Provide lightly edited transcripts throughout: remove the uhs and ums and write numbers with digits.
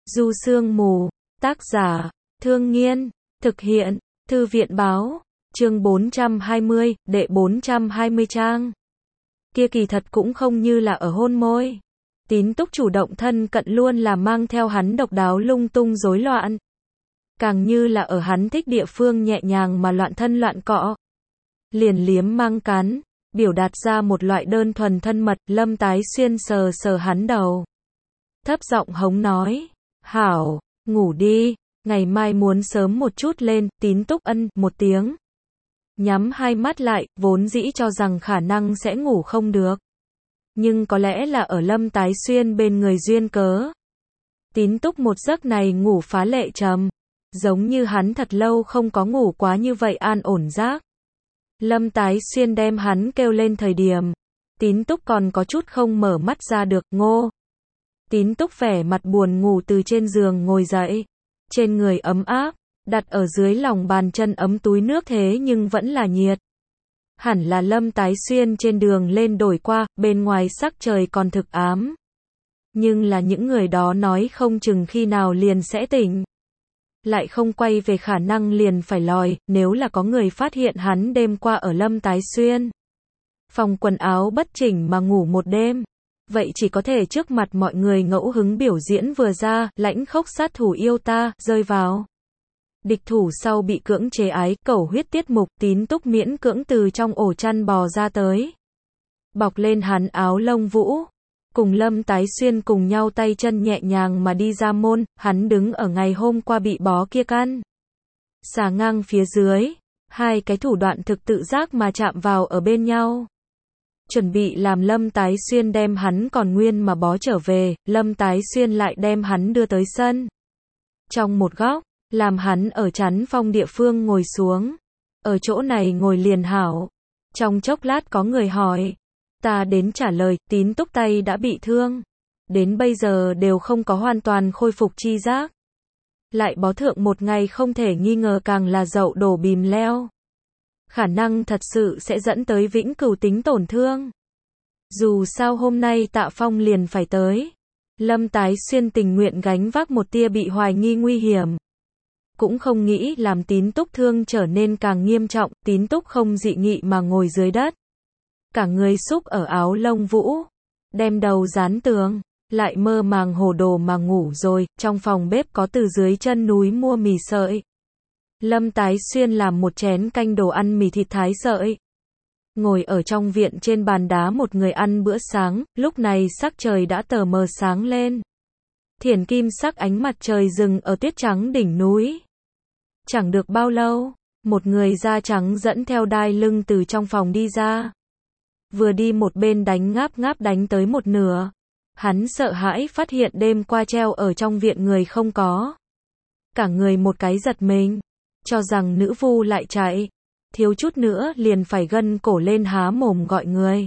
Du Sương Mù, tác giả, Thương Nghiên, thực hiện, Thư viện báo, chương 420, đệ 420 trang. Kia kỳ thật cũng không như là ở hôn môi. Tín Túc chủ động thân cận luôn là mang theo hắn độc đáo lung tung rối loạn. Càng như là ở hắn thích địa phương nhẹ nhàng mà loạn thân loạn cọ. Liền liếm mang cắn, biểu đạt ra một loại đơn thuần thân mật. Lâm Tái Xuyên sờ sờ hắn đầu, thấp giọng hống nói, hảo, ngủ đi, ngày mai muốn sớm một chút lên. Tín Túc ân một tiếng, nhắm hai mắt lại, vốn dĩ cho rằng khả năng sẽ ngủ không được. Nhưng có lẽ là ở Lâm Tái Xuyên bên người duyên cớ. Tín Túc một giấc này ngủ phá lệ trầm, giống như hắn thật lâu không có ngủ quá như vậy an ổn giấc. Lâm Tái Xuyên đem hắn kêu lên thời điểm, Tín Túc còn có chút không mở mắt ra được. Ngô. Tín Túc vẻ mặt buồn ngủ từ trên giường ngồi dậy, trên người ấm áp, đặt ở dưới lòng bàn chân ấm túi nước thế nhưng vẫn là nhiệt. Hẳn là Lâm Tái Xuyên trên đường lên đổi qua, bên ngoài sắc trời còn thực ám. Nhưng là những người đó nói không chừng khi nào liền sẽ tỉnh. Lại không quay về khả năng liền phải lòi, nếu là có người phát hiện hắn đêm qua ở Lâm Tái Xuyên phòng quần áo bất chỉnh mà ngủ một đêm. Vậy chỉ có thể trước mặt mọi người ngẫu hứng biểu diễn vừa ra, lãnh khốc sát thủ yêu ta, rơi vào địch thủ sau bị cưỡng chế ái, cầu huyết tiết mục. Tín Túc miễn cưỡng từ trong ổ chăn bò ra tới, bọc lên hắn áo lông vũ, cùng Lâm Tái Xuyên cùng nhau tay chân nhẹ nhàng mà đi ra môn. Hắn đứng ở ngày hôm qua bị bó kia căn xà ngang phía dưới, hai cái thủ đoạn thực tự giác mà chạm vào ở bên nhau, chuẩn bị làm Lâm Tái Xuyên đem hắn còn nguyên mà bó trở về. Lâm Tái Xuyên lại đem hắn đưa tới sân trong một góc, làm hắn ở chắn phong địa phương ngồi xuống. Ở chỗ này ngồi liền hảo. Trong chốc lát có người hỏi, ta đến trả lời. Tín Túc tay đã bị thương, đến bây giờ đều không có hoàn toàn khôi phục chi giác. Lại bó thượng một ngày không thể nghi ngờ càng là dậu đổ bìm leo. Khả năng thật sự sẽ dẫn tới vĩnh cửu tính tổn thương. Dù sao hôm nay Tạ Phong liền phải tới. Lâm Tái Xuyên tình nguyện gánh vác một tia bị hoài nghi nguy hiểm, cũng không nghĩ làm Tín Túc thương trở nên càng nghiêm trọng. Tín Túc không dị nghị mà ngồi dưới đất, cả người xúc ở áo lông vũ, đem đầu dán tường, lại mơ màng hồ đồ mà ngủ rồi. Trong phòng bếp có từ dưới chân núi mua mì sợi. Lâm Tái Xuyên làm một chén canh đồ ăn mì thịt thái sợi. Ngồi ở trong viện trên bàn đá một người ăn bữa sáng. Lúc này sắc trời đã tờ mờ sáng lên, thiển kim sắc ánh mặt trời dừng ở tuyết trắng đỉnh núi. Chẳng được bao lâu, một người da trắng dẫn theo đai lưng từ trong phòng đi ra. Vừa đi một bên đánh ngáp ngáp đánh tới một nửa. Hắn sợ hãi phát hiện đêm qua treo ở trong viện người không có. Cả người một cái giật mình, cho rằng nữ vu lại chạy. Thiếu chút nữa liền phải gân cổ lên há mồm gọi người.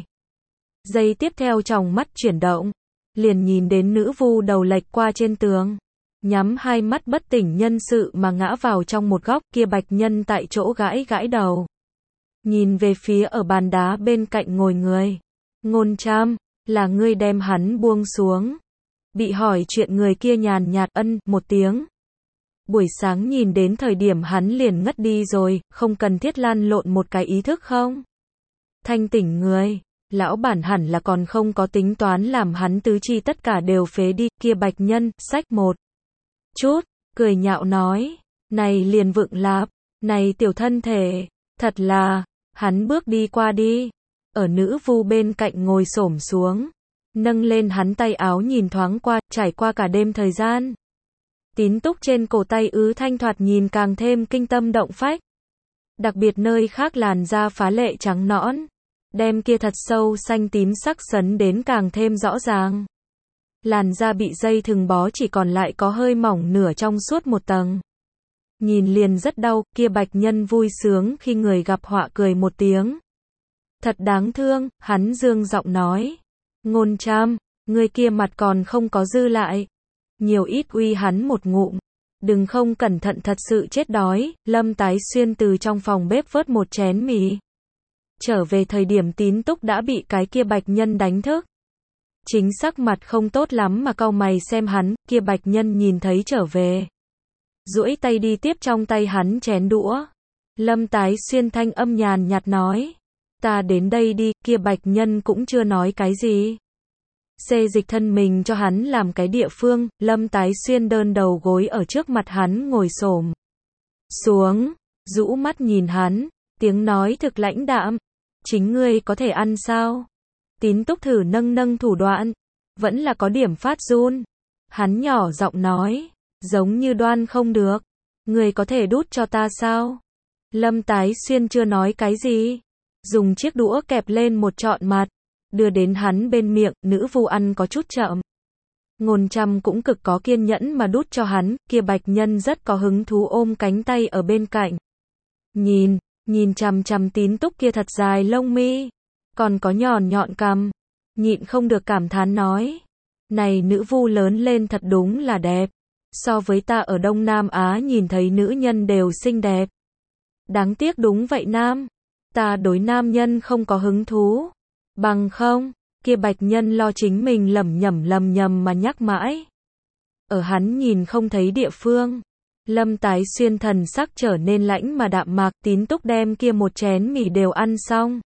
Giây tiếp theo tròng mắt chuyển động, liền nhìn đến nữ vu đầu lệch qua trên tường, nhắm hai mắt bất tỉnh nhân sự mà ngã vào trong một góc. Kia bạch nhân tại chỗ gãi gãi đầu, nhìn về phía ở bàn đá bên cạnh ngồi người. Ngôn Trâm, là ngươi đem hắn buông xuống? Bị hỏi chuyện người kia nhàn nhạt ân một tiếng. Buổi sáng nhìn đến thời điểm hắn liền ngất đi rồi, không cần thiết lan lộn một cái ý thức không? Thanh tỉnh người, lão bản hẳn là còn không có tính toán làm hắn tứ chi tất cả đều phế đi. Kia bạch nhân, xách một chút, cười nhạo nói, này liền vựng lạp, này tiểu thân thể, thật là. Hắn bước đi qua đi, ở nữ vu bên cạnh ngồi xổm xuống, nâng lên hắn tay áo nhìn thoáng qua. Trải qua cả đêm thời gian, Tín Túc trên cổ tay thanh thoạt nhìn càng thêm kinh tâm động phách. Đặc biệt nơi khác làn da phá lệ trắng nõn, đem kia thật sâu xanh tím sắc sấn đến càng thêm rõ ràng. Làn da bị dây thừng bó chỉ còn lại có hơi mỏng nửa trong suốt một tầng. Nhìn liền rất đau. Kia bạch nhân vui sướng khi người gặp họa cười một tiếng. Thật đáng thương, hắn dương giọng nói. Ngôn Trâm, người kia mặt còn không có dư lại. Nhiều ít uy hắn một ngụm. Đừng không cẩn thận thật sự chết đói. Lâm Tái Xuyên từ trong phòng bếp vớt một chén mì. Trở về thời điểm Tín Túc đã bị cái kia bạch nhân đánh thức. chính sắc mặt không tốt lắm mà cau mày xem hắn, kia Bạch Nhân nhìn thấy trở về. Duỗi tay đi tiếp trong tay hắn chén đũa. Lâm Tái Xuyên thanh âm nhàn nhạt nói. Ta đến đây đi, kia Bạch Nhân cũng chưa nói cái gì. Xê dịch thân mình cho hắn làm cái địa phương, Lâm Tái Xuyên đơn đầu gối ở trước mặt hắn ngồi xổm xuống, rũ mắt nhìn hắn, tiếng nói thực lãnh đạm. Chính ngươi có thể ăn sao? Tín Túc thử nâng nâng thủ đoạn, vẫn là có điểm phát run. Hắn nhỏ giọng nói, giống như đoan không được. Ngươi có thể đút cho ta sao? Lâm Tái Xuyên chưa nói cái gì, dùng chiếc đũa kẹp lên một trọn mặt, đưa đến hắn bên miệng. Nữ vu ăn có chút chậm. Ngôn Trăm cũng cực có kiên nhẫn mà đút cho hắn, kia Bạch Nhân rất có hứng thú ôm cánh tay ở bên cạnh. Nhìn chằm chằm Tín Túc kia thật dài lông mi, còn có nhọn nhọn cằm, nhịn không được cảm thán nói. Này nữ vu lớn lên thật đúng là đẹp, so với ta ở Đông Nam Á nhìn thấy nữ nhân đều xinh đẹp. Đáng tiếc đúng vậy nam, ta đối nam nhân không có hứng thú, bằng không, kia Bạch Nhân lo chính mình lẩm nhẩm mà nhắc mãi. Ở hắn nhìn không thấy địa phương, Lâm Tái Xuyên thần sắc trở nên lãnh mà đạm mạc. Tín Túc đem kia một chén mì đều ăn xong.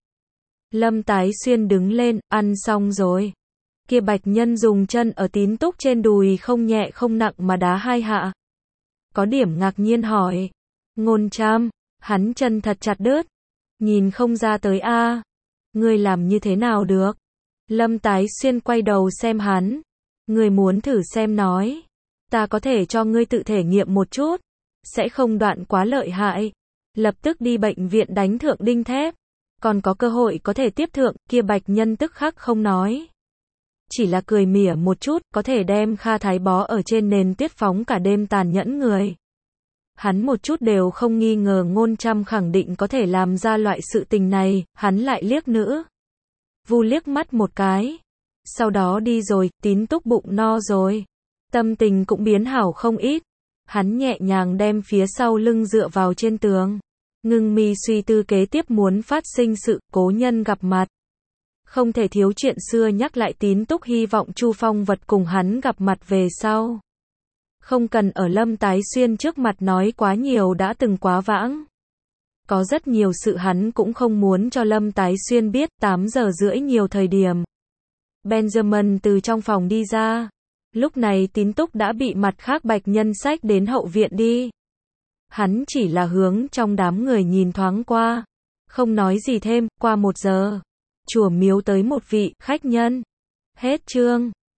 Lâm Tái Xuyên đứng lên, ăn xong rồi. Kia Bạch Nhân dùng chân ở Tín Túc trên đùi không nhẹ không nặng mà đá 2 hạ. Có điểm ngạc nhiên hỏi. Ngôn Trăm, hắn chân thật chặt đứt. Nhìn không ra tới a. Ngươi làm như thế nào được? Lâm Tái Xuyên quay đầu xem hắn. Ngươi muốn thử xem nói. Ta có thể cho ngươi tự thể nghiệm một chút. Sẽ không đoạn quá lợi hại. Lập tức đi bệnh viện đánh thượng đinh thép. Còn có cơ hội có thể tiếp thượng. Kia Bạch Nhân tức khắc không nói. Chỉ là cười mỉa một chút. Có thể đem Kha Thái bó ở trên nền tuyết phóng cả đêm tàn nhẫn người. Hắn một chút đều không nghi ngờ Ngôn Trăm khẳng định có thể làm ra loại sự tình này. Hắn lại liếc nữ vu liếc mắt một cái. Sau đó đi rồi. Tín Túc bụng no rồi, tâm tình cũng biến hảo không ít. Hắn nhẹ nhàng đem phía sau lưng dựa vào trên tường, ngưng mi suy tư kế tiếp muốn phát sinh sự cố nhân gặp mặt. Không thể thiếu chuyện xưa nhắc lại. Tín Túc hy vọng Chu Phong Vật cùng hắn gặp mặt về sau. Không cần ở Lâm Tái Xuyên trước mặt nói quá nhiều đã từng quá vãng. Có rất nhiều sự hắn cũng không muốn cho Lâm Tái Xuyên biết. 8 giờ rưỡi nhiều thời điểm, Benjamin từ trong phòng đi ra. Lúc này Tín Túc đã bị mặt khác Bạch Nhân xách đến hậu viện đi. Hắn chỉ là hướng trong đám người nhìn thoáng qua, không nói gì thêm. Qua 1 giờ, chùa miếu tới một vị khách nhân. Hết chương.